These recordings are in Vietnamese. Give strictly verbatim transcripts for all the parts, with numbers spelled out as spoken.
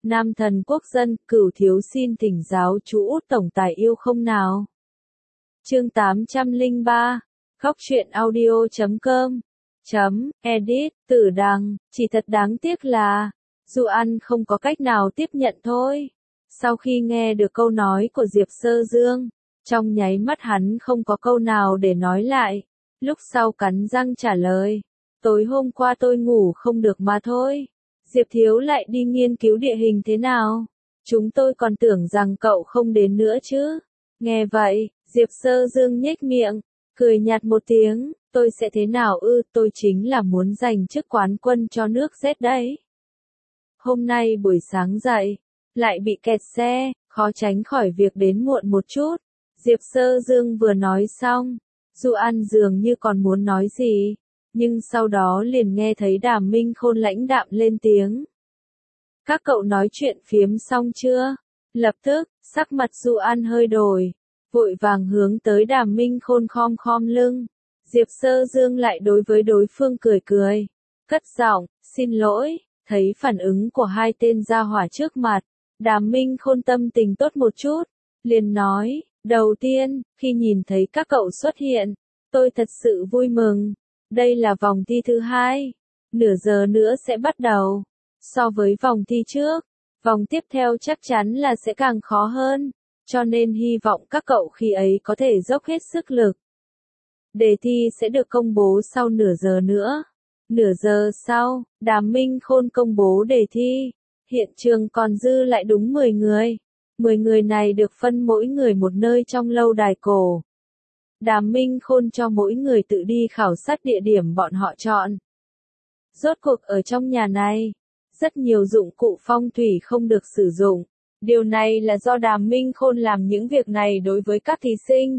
Nam thần quốc dân, Cửu thiếu xin thỉnh giáo chú Út tổng tài yêu không nào. Chương tám trăm lẻ ba, khóc chuyện audio chấm com, chấm, edit, Tử Đằng, chỉ thật đáng tiếc là, Du An không có cách nào tiếp nhận thôi. Sau khi nghe được câu nói của Diệp Sơ Dương, trong nháy mắt hắn không có câu nào để nói lại, lúc sau cắn răng trả lời, tối hôm qua tôi ngủ không được mà thôi. Diệp thiếu lại đi nghiên cứu địa hình thế nào? Chúng tôi còn tưởng rằng cậu không đến nữa chứ. Nghe vậy, Diệp Sơ Dương nhếch miệng, cười nhạt một tiếng, tôi sẽ thế nào ư, tôi chính là muốn giành chức quán quân cho nước Z đấy. Hôm nay buổi sáng dậy, lại bị kẹt xe, khó tránh khỏi việc đến muộn một chút. Diệp Sơ Dương vừa nói xong, Du An dường như còn muốn nói gì, nhưng sau đó liền nghe thấy Đàm Minh Khôn lãnh đạm lên tiếng. Các cậu nói chuyện phiếm xong chưa? Lập tức, sắc mặt Du An hơi đổi, vội vàng hướng tới Đàm Minh Khôn khom khom lưng. Diệp Sơ Dương lại đối với đối phương cười cười, cất giọng, xin lỗi, thấy phản ứng của hai tên gia hỏa trước mặt, Đàm Minh Khôn tâm tình tốt một chút, liền nói, đầu tiên, khi nhìn thấy các cậu xuất hiện, tôi thật sự vui mừng. Đây là vòng thi thứ hai, nửa giờ nữa sẽ bắt đầu. So với vòng thi trước, vòng tiếp theo chắc chắn là sẽ càng khó hơn, cho nên hy vọng các cậu khi ấy có thể dốc hết sức lực. Đề thi sẽ được công bố sau nửa giờ nữa. Nửa giờ sau, Đàm Minh Khôn công bố đề thi. Hiện trường còn dư lại đúng mười người. mười người này được phân mỗi người một nơi trong lâu đài cổ. Đàm Minh Khôn cho mỗi người tự đi khảo sát địa điểm bọn họ chọn. Rốt cuộc ở trong nhà này, rất nhiều dụng cụ phong thủy không được sử dụng. Điều này là do Đàm Minh Khôn làm những việc này đối với các thí sinh.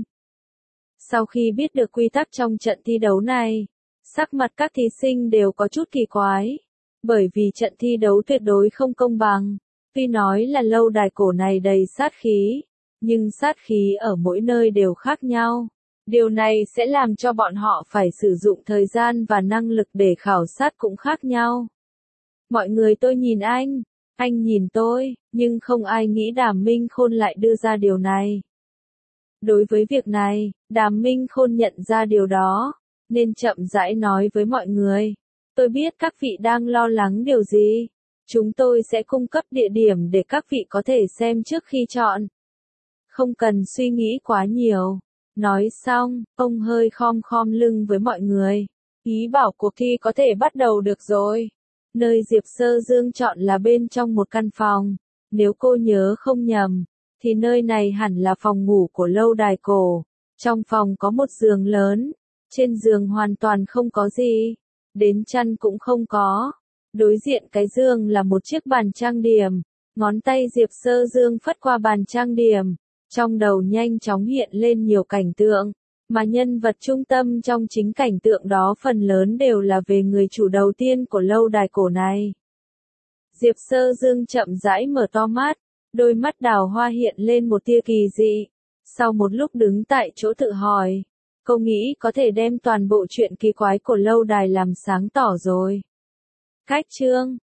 Sau khi biết được quy tắc trong trận thi đấu này, sắc mặt các thí sinh đều có chút kỳ quái. Bởi vì trận thi đấu tuyệt đối không công bằng. Tuy nói là lâu đài cổ này đầy sát khí, nhưng sát khí ở mỗi nơi đều khác nhau. Điều này sẽ làm cho bọn họ phải sử dụng thời gian và năng lực để khảo sát cũng khác nhau. Mọi người tôi nhìn anh, anh nhìn tôi, nhưng không ai nghĩ Đàm Minh Khôn lại đưa ra điều này. Đối với việc này, Đàm Minh Khôn nhận ra điều đó, nên chậm rãi nói với mọi người. Tôi biết các vị đang lo lắng điều gì. Chúng tôi sẽ cung cấp địa điểm để các vị có thể xem trước khi chọn. Không cần suy nghĩ quá nhiều. Nói xong, ông hơi khom khom lưng với mọi người. Ý bảo cuộc thi có thể bắt đầu được rồi. Nơi Diệp Sơ Dương chọn là bên trong một căn phòng. Nếu cô nhớ không nhầm, thì nơi này hẳn là phòng ngủ của lâu đài cổ. Trong phòng có một giường lớn. Trên giường hoàn toàn không có gì. Đến chăn cũng không có. Đối diện cái giường là một chiếc bàn trang điểm. Ngón tay Diệp Sơ Dương phất qua bàn trang điểm. Trong đầu nhanh chóng hiện lên nhiều cảnh tượng, mà nhân vật trung tâm trong chính cảnh tượng đó phần lớn đều là về người chủ đầu tiên của lâu đài cổ này. Diệp Sơ Dương chậm rãi mở to mắt, đôi mắt đào hoa hiện lên một tia kỳ dị. Sau một lúc đứng tại chỗ tự hỏi, cô nghĩ có thể đem toàn bộ chuyện kỳ quái của lâu đài làm sáng tỏ rồi. Cách chương